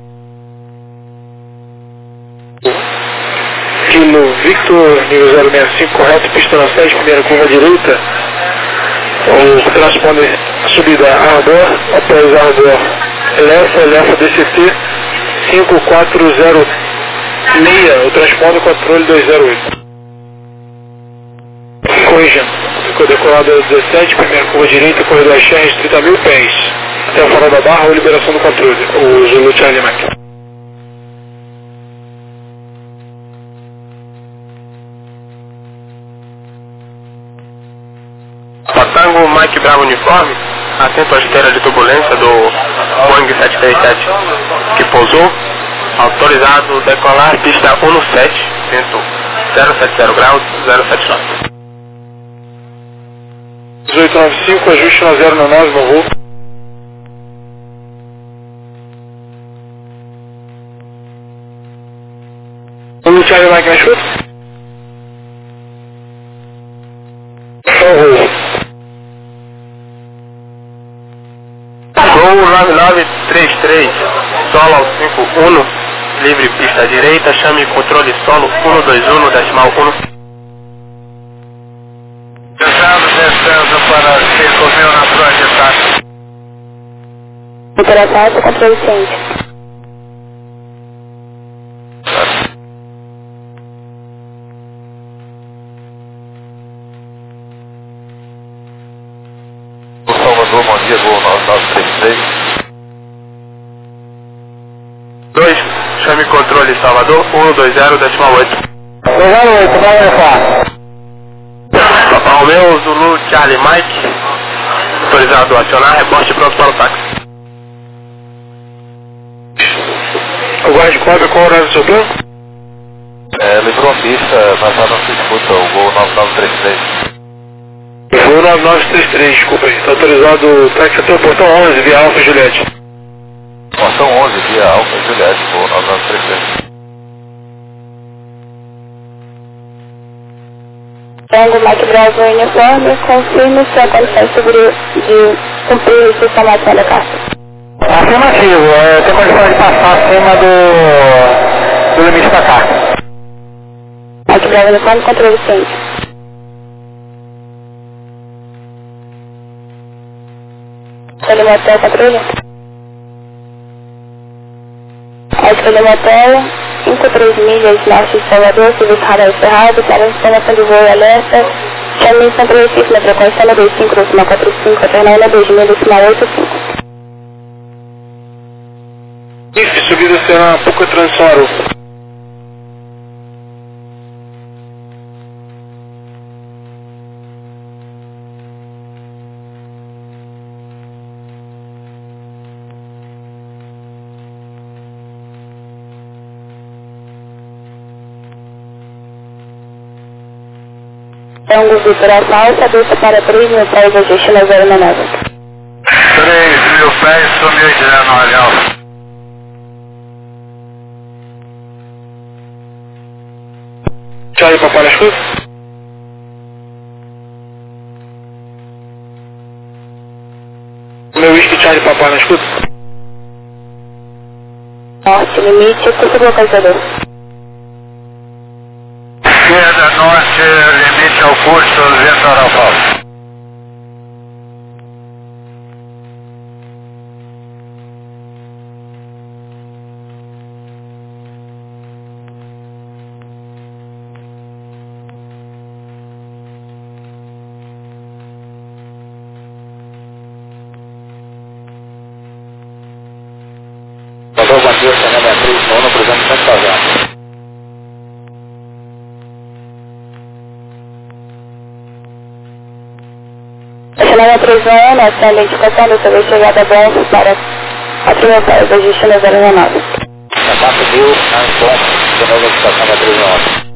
Speaker 3: Kilo Victor, nível zero seis cinco, correto, pista na sete, primeira curva direita. O transponder subida Arbor, após Arbor, Elefa, Elefa D C T cinco quatro zero seis, o transponder controle dois zero oito. Corrigindo, ficou decolado às dezessete, primeira curva direita, corredor X R, trinta mil pés. Até o farol da barra ou liberação do controle, o Zulu Charlie Mike.
Speaker 4: Tango Mike Bravo Uniforme, atento à esteira de turbulência do Boeing sete três sete que pousou, autorizado decolar pista um sete, vento zero sete zero graus, zero sete nove.
Speaker 3: dezoito nove cinco, ajuste na zero nove no voo. Vamos Charlie Mike na chuta?
Speaker 4: Gol nove nove três três, solo ao cinco um, livre pista à direita, chame controle solo um dois um, decimal um.
Speaker 1: Descendo, descendo para cinco mil na frente de táxi.
Speaker 2: Interação, controle ciente.
Speaker 1: Salvador, bom dia, gol nove nove três seis.
Speaker 4: dois, chame controle Salvador um dois zero, decimal oito.
Speaker 3: zero oito, vai levar.
Speaker 4: Papa Romeo, Zulu, Charlie Mike, autorizado a acionar, reporte pronto para o táxi.
Speaker 3: guarda-cobre, qual o horário do seu plano?
Speaker 1: É, livrou a pista, mas já não se escuta, o gol nove nove três três.
Speaker 3: Voo nove nove três três, desculpa aí. Está autorizado o táxi até o portão onze, via Alfa Juliette.
Speaker 1: Portão onze, via Alfa Juliette, voo nove nove três três.
Speaker 2: Tango Mike Bravo uniforme, confirme sua condição segura de cumprir a informação da carta.
Speaker 5: Afirmativo, é, tem condição de passar acima do, do limite da carta.
Speaker 2: Mike Bravo uniforme, controle ciente. Escolha motel, controle. A escolha motel, cinco três milhas norte de Salvador, serviço radar encerrado, para a informação de voo e alerta, chame São Francisco na frequência dois cinco dois cinco quatro cinco, alternando dois mil decimal oito cinco.
Speaker 3: If, subida será pouca transição Aru.
Speaker 2: Tango Vitor Alfa, desça para três mil pés, ajuste na zero nove.
Speaker 1: três mil pés, sumiu de dezenove Alfa.
Speaker 3: Charlie Papai na escuta. Meu whisky Charlie Papai na escuta.
Speaker 2: Norte, limite, curso do localizador.
Speaker 1: Esquerda, norte, limite ao curso, vento oral falso.
Speaker 5: Valor bateu, Chanel sessenta e três, nono, cruzando Santo Pavão.
Speaker 2: Chanel três um, nossa identificação dessa vez chegada a Bronx para quatro mil pés, ajuste na zero nove.
Speaker 5: Na quatro mil, na encontro, Chanel identificação da três um.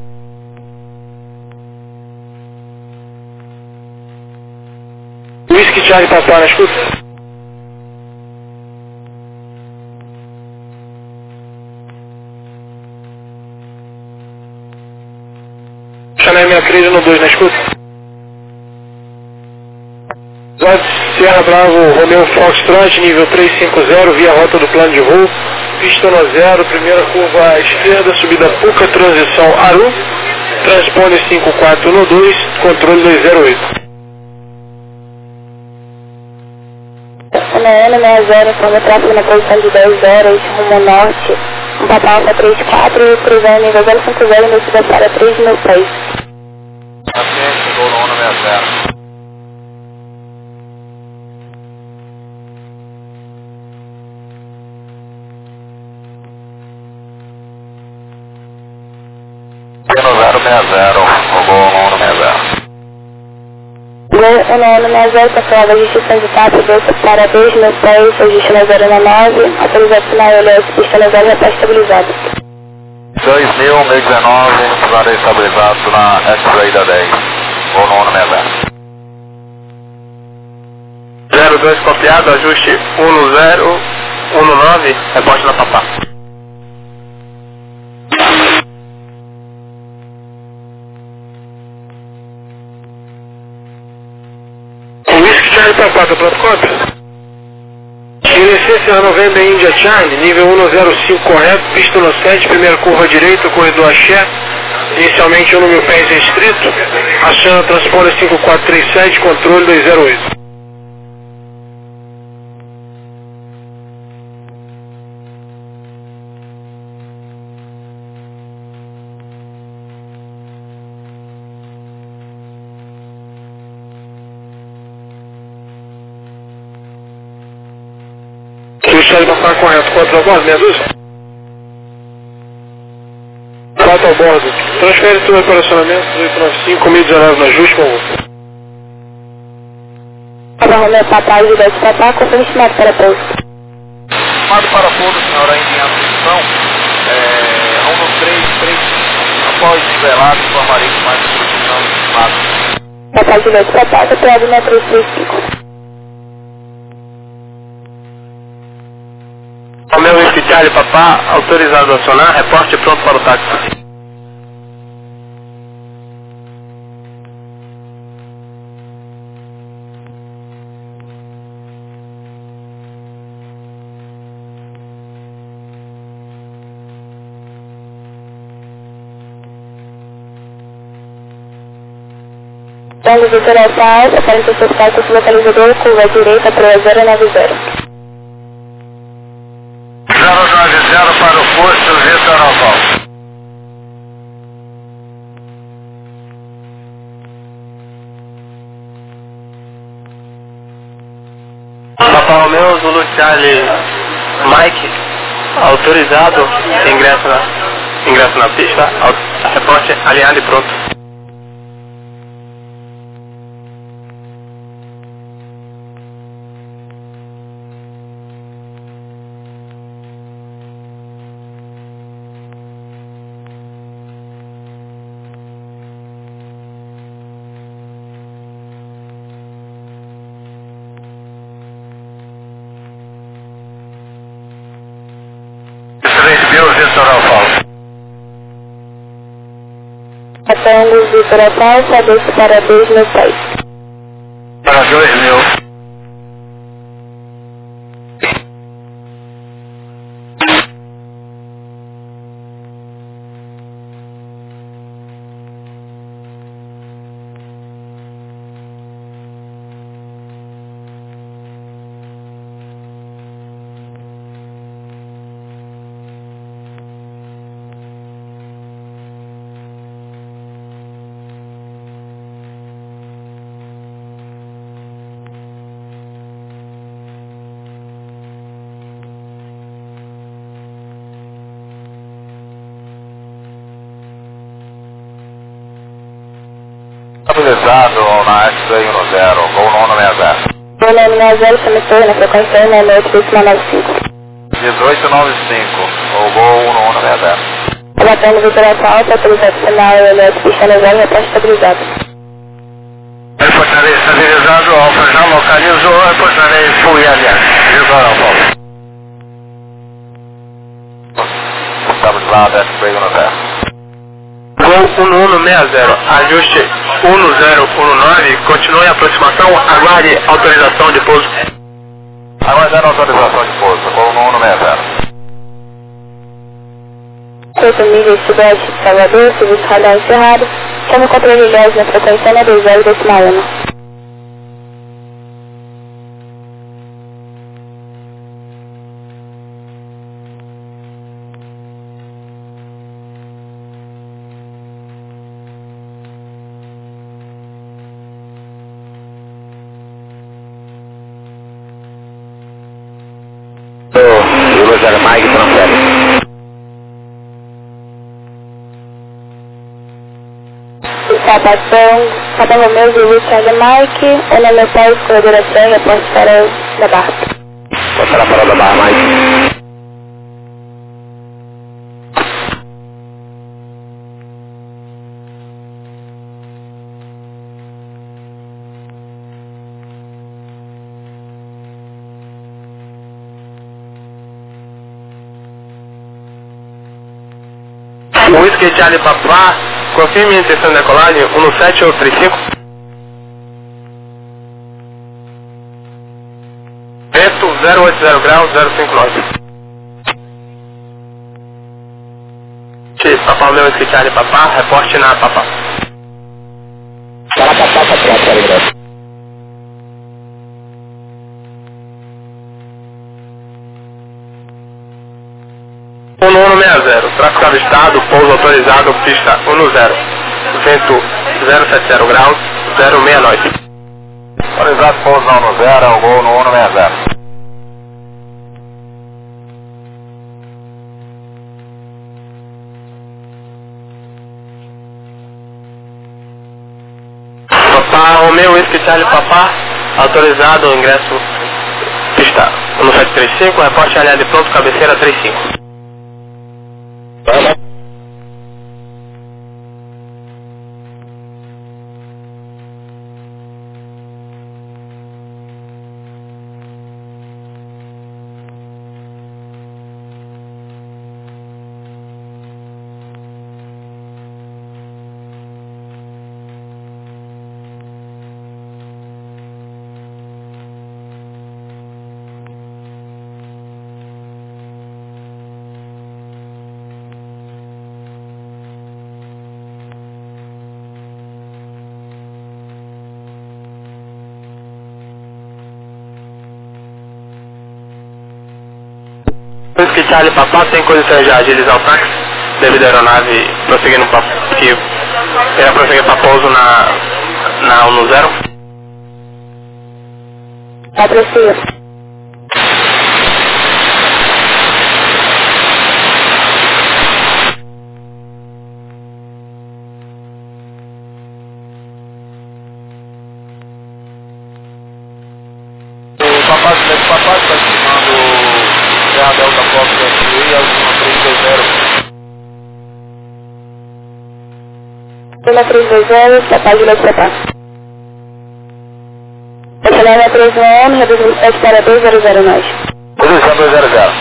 Speaker 3: Whisky Charlie Papai na escuta. Chanel sessenta e três no dois na escuta. Sierra Bravo, Romeo Foxtrot, nível trezentos e cinquenta, via rota do plano de voo, pista no zero, primeira curva à esquerda, subida pouca, transição Aru, transpone cinco quatro no dois, controle dois zero oito.
Speaker 2: Na N sessenta, informa tráfego na posição de dez horas, rumo norte, um Papa Alfa trinta e quatro, cruzando nível zero cinco zero, descida para três mil pés.
Speaker 1: Paciente, gol no ano sessenta e zero. No zero sessenta e zero, o gol no ano sessenta e zero.
Speaker 2: Gol no ano sessenta e zero, calculada a justiça de taxa, desça para dois mil pés, ajuste na zero nove, autorizado final L S, pista no zero já está estabilizado.
Speaker 1: dois mil, meio dezenove, plano estabilizado na X-Ray da dez, gol no ano sessenta e zero.
Speaker 4: zero dois copiado, ajuste um zero um nove, reporte na Papá.
Speaker 3: Whisky Charlie Papai, tá pronto cópia? Sierra November India Charlie, nível um zero cinco correto, pista no sete, primeira curva direita, corredor axé, inicialmente um mil pés restrito, aciona transponder cinco quatro três sete, controle dois zero oito. Charlie Papai correto, quatro ao bordo, meia dúzia? quatro ao bordo. Transfere todo o operacionamento, oito nove cinco, mil e dezenove no ajuste, por favor.
Speaker 2: Para Romeo Papai, Juliette Papai, confirme estimado para pouso.
Speaker 1: Estimado para pouso, senhora, ainda em atenção. após desvelado, informaria com mais precisão de fato.
Speaker 2: Papá Juliette Papá, P B três três cinco.
Speaker 4: O meu whisky Charlie Papá, autorizado a acionar, reporte pronto para o táxi.
Speaker 2: Tango Vitor Alfa, aparente acertar com o localizador, curva direita para zero nove zero.
Speaker 1: zero nove zero para o posto Vitor Alfa.
Speaker 4: Papá Romeu, Zulu Charlie Mike, autorizado, ingresso na, ingresso na pista, reporte alinhado e pronto.
Speaker 1: três mil Vitor Alfa.
Speaker 2: Tango Vitor Alfa, desce para dois mil seis.
Speaker 1: Para dois mil. Autorizado na X cento e zero, voo nono sessenta e zero.
Speaker 2: Voo nono sessenta e zero, chama na frequência um seis oito nove cinco.
Speaker 1: dezoito noventa e cinco, o voo nono sessenta e zero.
Speaker 2: Relatando Vitor Alfa, autorizado final, L S pista no zero, reporte estabilizado.
Speaker 1: Reportarei estabilizado, Alfa já localizou, reportarei fui aliás. Vitor Alfa. Estabilizado, X cento e zero.
Speaker 4: Gol um um seis zero, ajuste um zero um nove, continue a aproximação, aguarde autorização de pouso.
Speaker 1: Aguardando autorização de pouso, voo um sessenta e zero.
Speaker 2: oito milhas sudeste de Salvador, serviço radar encerrado, chama o controle dez na frequência N dois zero decimal um.
Speaker 1: Zulu Charlie Mike, transfere.
Speaker 2: Sabação, Papa Romeu, Zulu Charlie Mike, N M P, escorredora cem, reporte para da Barra.
Speaker 1: Pode parar para da Barra, Mike.
Speaker 4: O whisky Charlie Papá, confirme a intenção de decolagem, um sete ou três cinco. Vento zero oito zero graus, zero cinco nove. Papá meu whisky Charlie Papá, reporte na Papá.
Speaker 1: Para Papá, para trás,
Speaker 4: um um seis zero, tráfego avistado, pouso autorizado, pista um zero, vento zero sete zero graus, zero seis nove.
Speaker 1: Autorizado pouso um zero, o voo no um sessenta e zero.
Speaker 4: Papá Romeu, whisky Charlie Papá, autorizado o ingresso, pista um sete três cinco, reporte alinhado e pronto, cabeceira três cinco. Que Charlie Papá tem condições de agilizar o táxi devido à aeronave prosseguindo pra, que irá prosseguir para pouso na, na um zero.
Speaker 2: Aprecio.
Speaker 1: O Papá Silêncio Papá está estimando Serra Delta Fox S U e alguma três dois zero.
Speaker 2: Lima três dois zero, Papá Silêncio Papá. Acelera três um um, reduz velocidade para dois zero zero nós.
Speaker 1: Redução dois zero zero.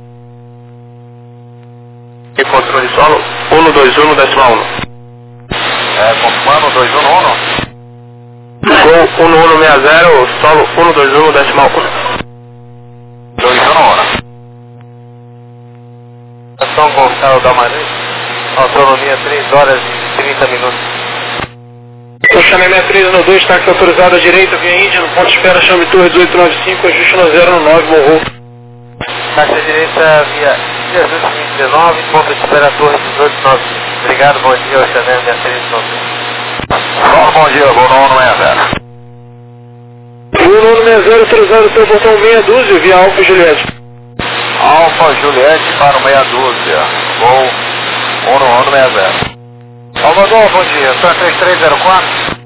Speaker 4: E controle solo um dois um decimal um.
Speaker 1: É, confirmando dois um um.
Speaker 4: Gol um um seis zero, solo um dois um decimal um.
Speaker 1: dois um um. Estação Gonçalo da Maria. Autonomia três horas e trinta minutos.
Speaker 3: Puxando M três um dois, táxi autorizado à direita, via Índia, no ponto de espera, chame Torre dezoito nove cinco, ajuste no zero no nove, morrou.
Speaker 1: Táxi à direita via Jesus vinte e dezenove, ponto de espera Torre dezoito nove cinco. Obrigado, bom dia, Oxané, minha três um dois. Bom dia, vou no um seis zero.
Speaker 3: um um seis zero, autorizado o seu botão meia dúzia, via Alfa Juliette.
Speaker 1: Alfa Juliette para o meia dúzia. Vou um um seis zero. Salvador, bom dia, só três três zero quatro.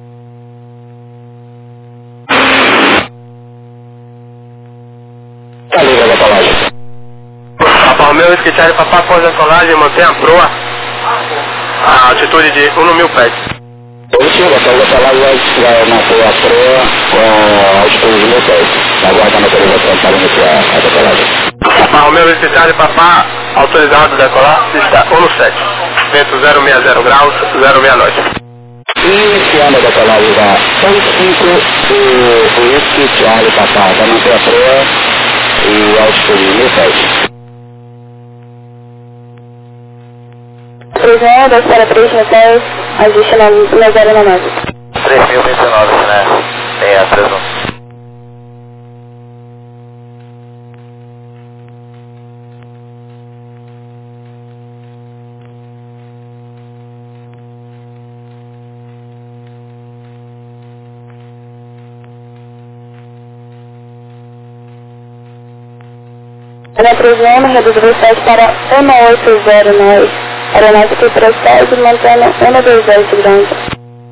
Speaker 1: Tá ligado a colagem.
Speaker 4: Papá Romeu, Charlie Papá, após a colagem, mantém a proa a altitude de um mil pés.
Speaker 5: Positivo, após a colagem vai manter a proa com a altitude de mil pés. Aguarda a motorização para iniciar a decolagem.
Speaker 4: Papá Romeu, Charlie Papá, autorizado a decolar, está um sete. Vento zero seis zero graus, zero seis nove.
Speaker 5: Iniciando a decolagem da cento e cinco, o Whisky Charlie Papá vai manter a proa e a altitude de mil pés.
Speaker 2: três um um, dois para três mil pés, ajuste no zero nove.
Speaker 1: três mil e vinte e nove, né? Tem a três um.
Speaker 2: Lima três um um, reduz velocidade para um oito zero nós. Aeronave que procede, mantendo um dois zero segurança.